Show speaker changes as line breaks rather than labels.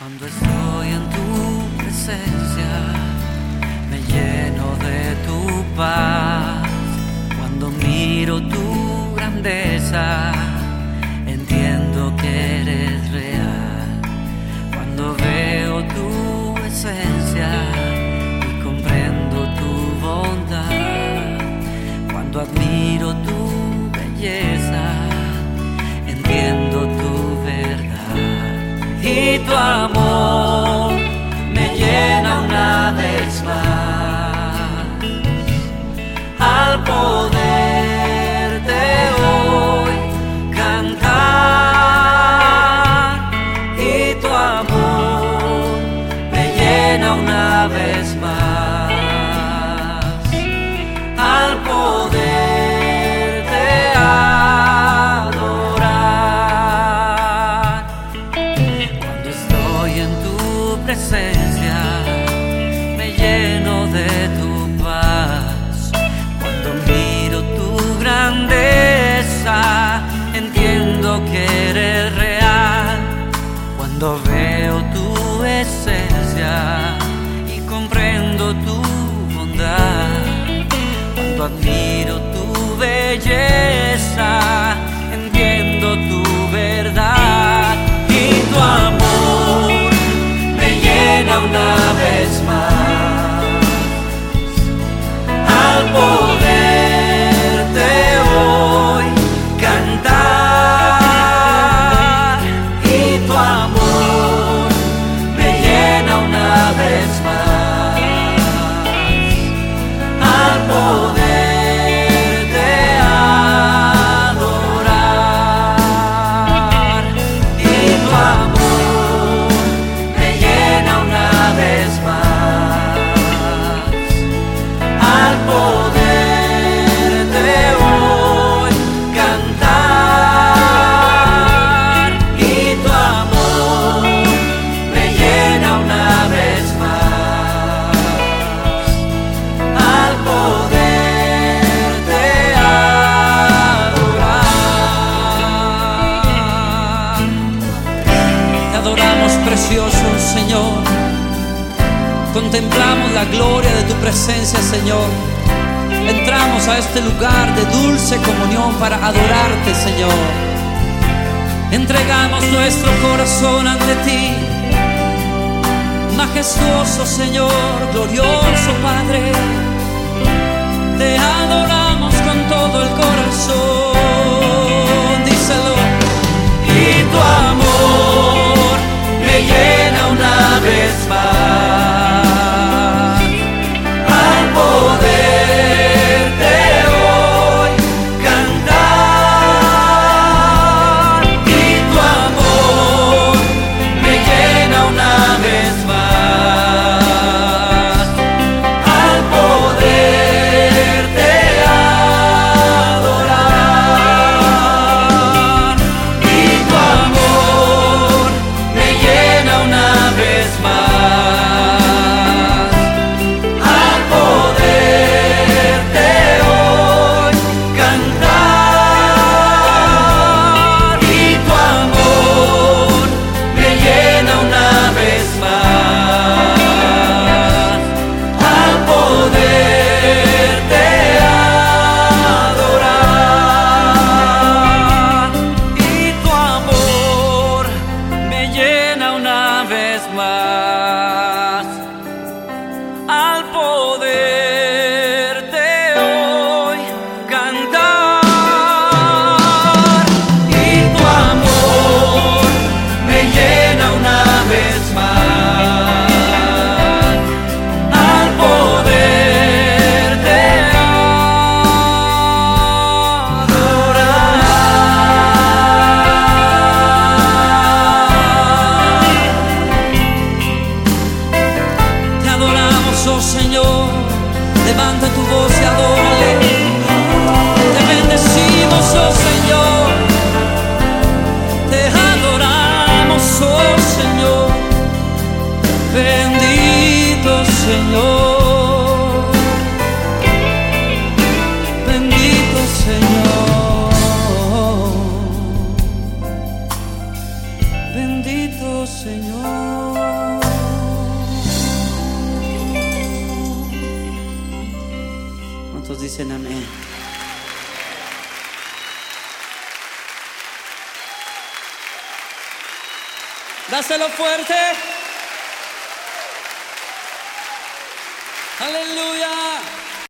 Cuando estoy en tu presencia, me lleno de tu paz. Cuando miro tu grandeza, entiendo que eres real. Cuando veo tu esencia y comprendo tu bondad, cuando admiro tu belleza, entiendo tu verdad. Y tu amor me llena una vez más. Al poderte hoy cantar, y tu amor me llena una vez más. Al poderte presencia, me lleno de tu paz. Cuando miro tu grandeza, entiendo que eres real. Cuando veo tu esencia y comprendo tu bondad, cuando admiro tu belleza, entiendo tu verdad. Y tu amor una vez más. Al poderte hoy cantar, y tu amor me llena una vez más. Al poderte adorar, y tu amor me llena una vez más. Al poderte hoy cantar, y tu amor me llena una vez más. Al poderte adorar. Te adoramos, precioso Señor. Contemplamos la gloria de tu presencia, Señor. Entramos a este lugar de dulce comunión para adorarte, Señor. Entregamos nuestro corazón ante ti. Majestuoso Señor, glorioso Padre, te adoramos con todo el corazón. Díselo. Y tu amor me llena una vez más. Al poderte hoy cantar, y tu amor me llena una vez más. Al poderte adorar. Te adoramos, oh Señor. Levanta tu voz y adórale. Te bendecimos, oh Señor. Te adoramos, oh Señor. Bendito Señor. Bendito Señor. Bendito Señor. ¿Cuántos dicen amén? Dáselo fuerte. Aleluya.